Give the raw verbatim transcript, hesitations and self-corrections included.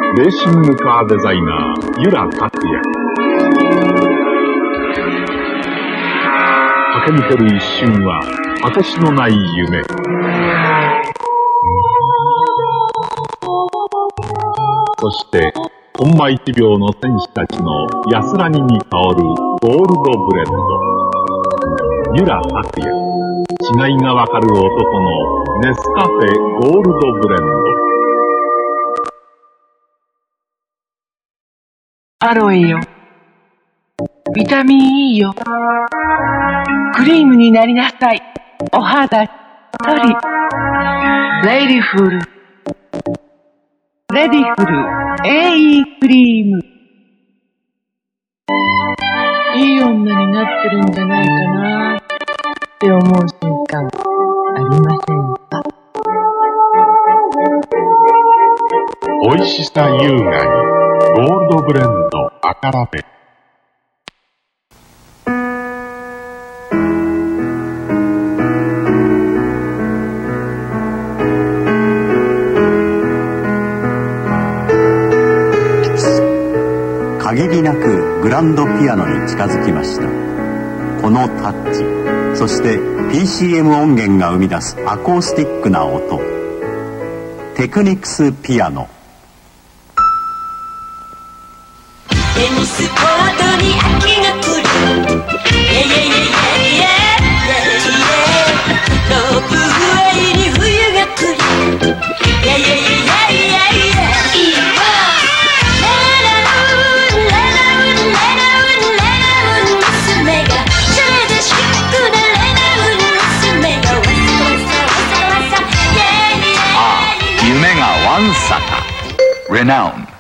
レーシングカーデザイナー、由良拓也。駆け抜ける一瞬は果てしのない夢。そしてコンマいちびょうの戦士たちの安らぎに香るゴールドブレンド。由良拓也、違いがわかる男のネスカフェゴールドブレンド。 アロエよ、ビタミン E よ、クリームになりなさい、お肌しっとり。レディフルレディフル エーイー クリーム。いい女になってるんじゃないかなって思う瞬間ありませんか？ 美味しさ優雅にゴールドブレンド赤ラベ。 限りなくグランドピアノに近づきました。このタッチ、そして ピーシーエム 音源が生み出すアコースティックな音、テクニクスピアノ。 テニスコートに秋が来る。イェイイェイイェイイェイイェイイェイロープウェイに冬が来る。イェイイェイイェイイェイイェイイェイいいわ。レナウンレナウンレナウンレナウン娘がチャレでシックなレナウン娘がわさわさわさわさイェイイェイイェイ。 ああ、夢がわんさか。Renown